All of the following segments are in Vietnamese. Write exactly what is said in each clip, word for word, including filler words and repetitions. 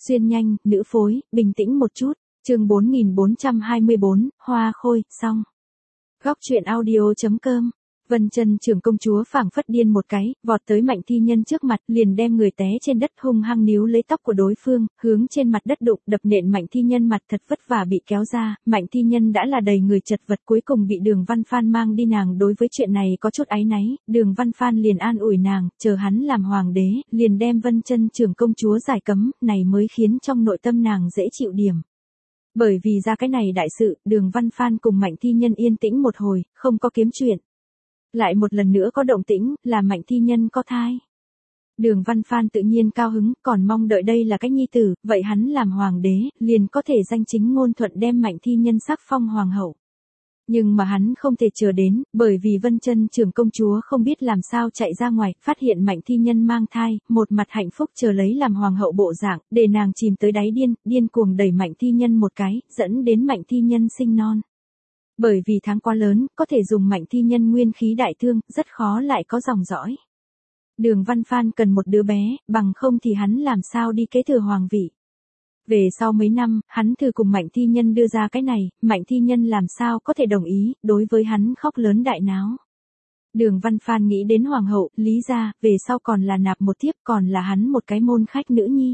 Xuyên nhanh, nữ phối, bình tĩnh một chút. Chương bốn nghìn bốn trăm hai mươi bốn, hoa khôi, xong. Góc truyện audio chấm com. Vân Chân trưởng công chúa phảng phất điên một cái, vọt tới Mạnh Thi Nhân trước mặt, liền đem người té trên đất hung hăng níu lấy tóc của đối phương, hướng trên mặt đất đụng, đập nện Mạnh Thi Nhân mặt thật vất vả bị kéo ra, Mạnh Thi Nhân đã là đầy người chật vật, cuối cùng bị Đường Văn Phan mang đi. Nàng đối với chuyện này có chút áy náy, Đường Văn Phan liền an ủi nàng, chờ hắn làm hoàng đế, liền đem Vân Chân trưởng công chúa giải cấm, này mới khiến trong nội tâm nàng dễ chịu điểm. Bởi vì ra cái này đại sự, Đường Văn Phan cùng Mạnh Thi Nhân yên tĩnh một hồi, không có kiếm chuyện. Lại một lần nữa có động tĩnh, là Mạnh Thi Nhân có thai. Đường Văn Phan tự nhiên cao hứng, còn mong đợi đây là cái nhi tử, vậy hắn làm hoàng đế, liền có thể danh chính ngôn thuận đem Mạnh Thi Nhân sắc phong hoàng hậu. Nhưng mà hắn không thể chờ đến, bởi vì Vân Chân trưởng công chúa không biết làm sao chạy ra ngoài, phát hiện Mạnh Thi Nhân mang thai, một mặt hạnh phúc chờ lấy làm hoàng hậu bộ dạng, để nàng chìm tới đáy điên, điên cuồng đẩy Mạnh Thi Nhân một cái, dẫn đến Mạnh Thi Nhân sinh non. Bởi vì tháng quá lớn, có thể dùng Mạnh Thi Nhân nguyên khí đại thương, rất khó lại có dòng dõi. Đường Văn Phan cần một đứa bé, bằng không thì hắn làm sao đi kế thừa hoàng vị. Về sau mấy năm, hắn thử cùng Mạnh Thi Nhân đưa ra cái này, Mạnh Thi Nhân làm sao có thể đồng ý, đối với hắn khóc lớn đại náo. Đường Văn Phan nghĩ đến hoàng hậu, lý ra, về sau còn là nạp một thiếp, còn là hắn một cái môn khách nữ nhi.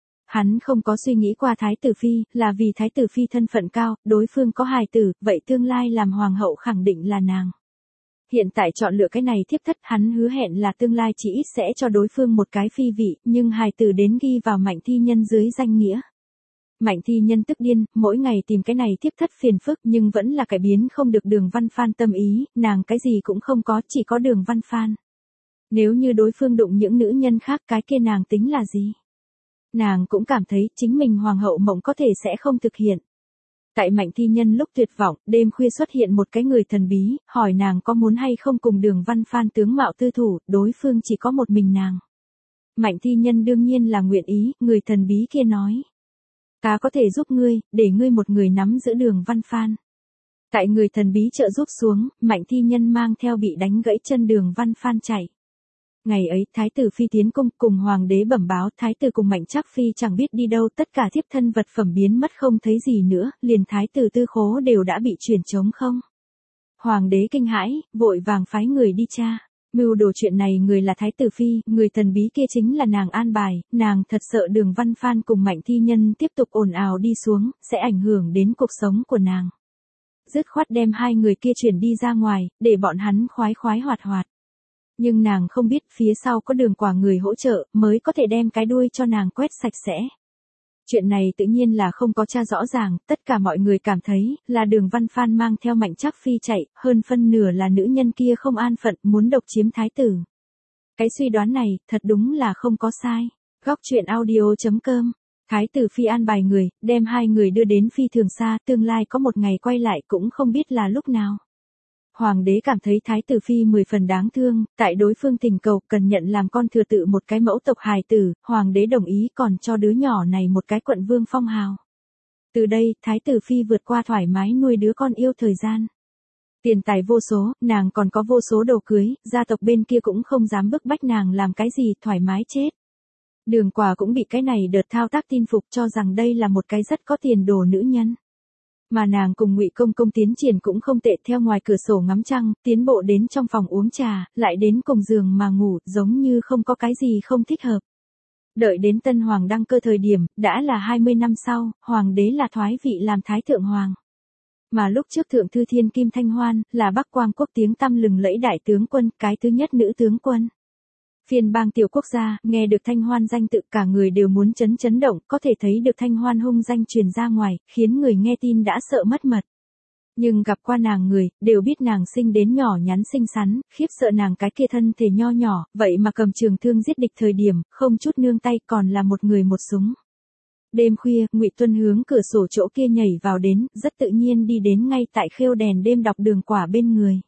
Hắn không có suy nghĩ qua Thái tử Phi, là vì Thái tử Phi thân phận cao, đối phương có hài tử, vậy tương lai làm hoàng hậu khẳng định là nàng. Hiện tại chọn lựa cái này thiếp thất, hắn hứa hẹn là tương lai chỉ ít sẽ cho đối phương một cái phi vị, nhưng hài tử đến ghi vào Mạnh Thi Nhân dưới danh nghĩa. Mạnh Thi Nhân tức điên, mỗi ngày tìm cái này thiếp thất phiền phức nhưng vẫn là cải biến không được Đường Văn Phan tâm ý, nàng cái gì cũng không có, chỉ có Đường Văn Phan. Nếu như đối phương đụng những nữ nhân khác cái kia nàng tính là gì? Nàng cũng cảm thấy chính mình hoàng hậu mộng có thể sẽ không thực hiện. Tại Mạnh Thi Nhân lúc tuyệt vọng, đêm khuya xuất hiện một cái người thần bí, hỏi nàng có muốn hay không cùng Đường Văn Phan tướng mạo tư thủ, đối phương chỉ có một mình nàng. Mạnh Thi Nhân đương nhiên là nguyện ý, người thần bí kia nói. Ta có thể giúp ngươi, để ngươi một người nắm giữ Đường Văn Phan. Tại người thần bí trợ giúp xuống, Mạnh Thi Nhân mang theo bị đánh gãy chân Đường Văn Phan chạy. Ngày ấy, Thái tử Phi tiến cung cùng hoàng đế bẩm báo, Thái tử cùng Mạnh Trác Phi chẳng biết đi đâu, tất cả thiếp thân vật phẩm biến mất không thấy gì nữa, liền Thái tử tư khố đều đã bị chuyển trống không. Hoàng đế kinh hãi, vội vàng phái người đi tra. Mưu đồ chuyện này người là Thái tử Phi, người thần bí kia chính là nàng an bài, nàng thật sợ Đường Văn Phan cùng Mạnh Thi Nhân tiếp tục ồn ào đi xuống, sẽ ảnh hưởng đến cuộc sống của nàng. Dứt khoát đem hai người kia chuyển đi ra ngoài, để bọn hắn khoái khoái hoạt hoạt. Nhưng nàng không biết phía sau có Đường Quả người hỗ trợ, mới có thể đem cái đuôi cho nàng quét sạch sẽ. Chuyện này tự nhiên là không có tra rõ ràng, tất cả mọi người cảm thấy là Đường Văn Phan mang theo Mạnh Trác Phi chạy, hơn phân nửa là nữ nhân kia không an phận muốn độc chiếm thái tử. Cái suy đoán này, thật đúng là không có sai. Góc truyện audio chấm com. Thái tử Phi an bài người, đem hai người đưa đến phi thường xa, tương lai có một ngày quay lại cũng không biết là lúc nào. Hoàng đế cảm thấy Thái tử Phi mười phần đáng thương, tại đối phương tình cầu cần nhận làm con thừa tự một cái mẫu tộc hài tử, hoàng đế đồng ý còn cho đứa nhỏ này một cái quận vương phong hào. Từ đây, Thái tử Phi vượt qua thoải mái nuôi đứa con yêu thời gian. Tiền tài vô số, nàng còn có vô số đồ cưới, gia tộc bên kia cũng không dám bức bách nàng làm cái gì, thoải mái chết. Đường Quả cũng bị cái này đợt thao tác tin phục cho rằng đây là một cái rất có tiền đồ nữ nhân. Mà nàng cùng Ngụy Công Công tiến triển cũng không tệ, theo ngoài cửa sổ ngắm trăng, tiến bộ đến trong phòng uống trà, lại đến cùng giường mà ngủ, giống như không có cái gì không thích hợp. Đợi đến tân hoàng đăng cơ thời điểm, đã là hai mươi năm sau, hoàng đế là thoái vị làm thái thượng hoàng. Mà lúc trước thượng thư thiên Kim Thanh Hoan, là Bắc Quang quốc tiếng tăm lừng lẫy đại tướng quân, cái thứ nhất nữ tướng quân. Phiên bang tiểu quốc gia, nghe được Thanh Hoan danh tự cả người đều muốn chấn chấn động, có thể thấy được Thanh Hoan hung danh truyền ra ngoài, khiến người nghe tin đã sợ mất mật. Nhưng gặp qua nàng người, đều biết nàng sinh đến nhỏ nhắn xinh xắn, khiếp sợ nàng cái kia thân thể nho nhỏ, vậy mà cầm trường thương giết địch thời điểm, không chút nương tay còn là một người một súng. Đêm khuya, Ngụy Tuân hướng cửa sổ chỗ kia nhảy vào đến, rất tự nhiên đi đến ngay tại khêu đèn đêm đọc Đường Quả bên người.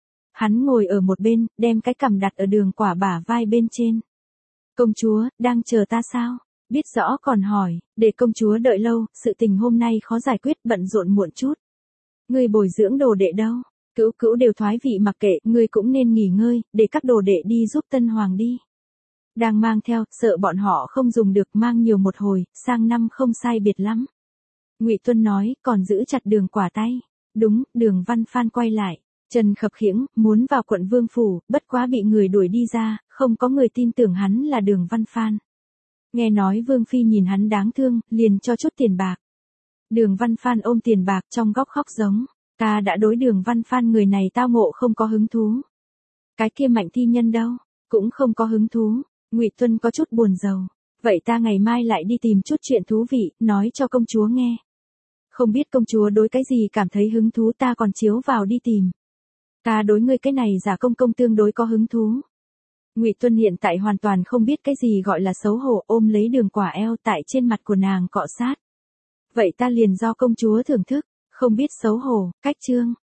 Hắn ngồi ở một bên, đem cái cằm đặt ở Đường Quả bả vai bên trên. Công chúa, đang chờ ta sao? Biết rõ còn hỏi, để công chúa đợi lâu, sự tình hôm nay khó giải quyết, bận rộn muộn chút. Ngươi bồi dưỡng đồ đệ đâu? Cữu cữu đều thoái vị mặc kệ, ngươi cũng nên nghỉ ngơi, để các đồ đệ đi giúp tân hoàng đi. Đang mang theo, sợ bọn họ không dùng được, mang nhiều một hồi, sang năm không sai biệt lắm. Ngụy Tuân nói, còn giữ chặt Đường Quả tay. Đúng, Đường Văn Phan quay lại. Trần khập khiễng, muốn vào quận Vương Phủ, bất quá bị người đuổi đi ra, không có người tin tưởng hắn là Đường Văn Phan. Nghe nói Vương Phi nhìn hắn đáng thương, liền cho chút tiền bạc. Đường Văn Phan ôm tiền bạc trong góc khóc giống. Ta đã đối Đường Văn Phan người này tao ngộ không có hứng thú. Cái kia Mạnh Thi Nhân đâu, cũng không có hứng thú. Ngụy Tuân có chút buồn rầu. Vậy ta ngày mai lại đi tìm chút chuyện thú vị, nói cho công chúa nghe. Không biết công chúa đối cái gì cảm thấy hứng thú, ta còn chiếu vào đi tìm. Ta đối ngươi cái này giả công công tương đối có hứng thú. Ngụy Tuân hiện tại hoàn toàn không biết cái gì gọi là xấu hổ, ôm lấy Đường Quả eo tại trên mặt của nàng cọ sát. Vậy ta liền do công chúa thưởng thức, không biết xấu hổ, cách chương.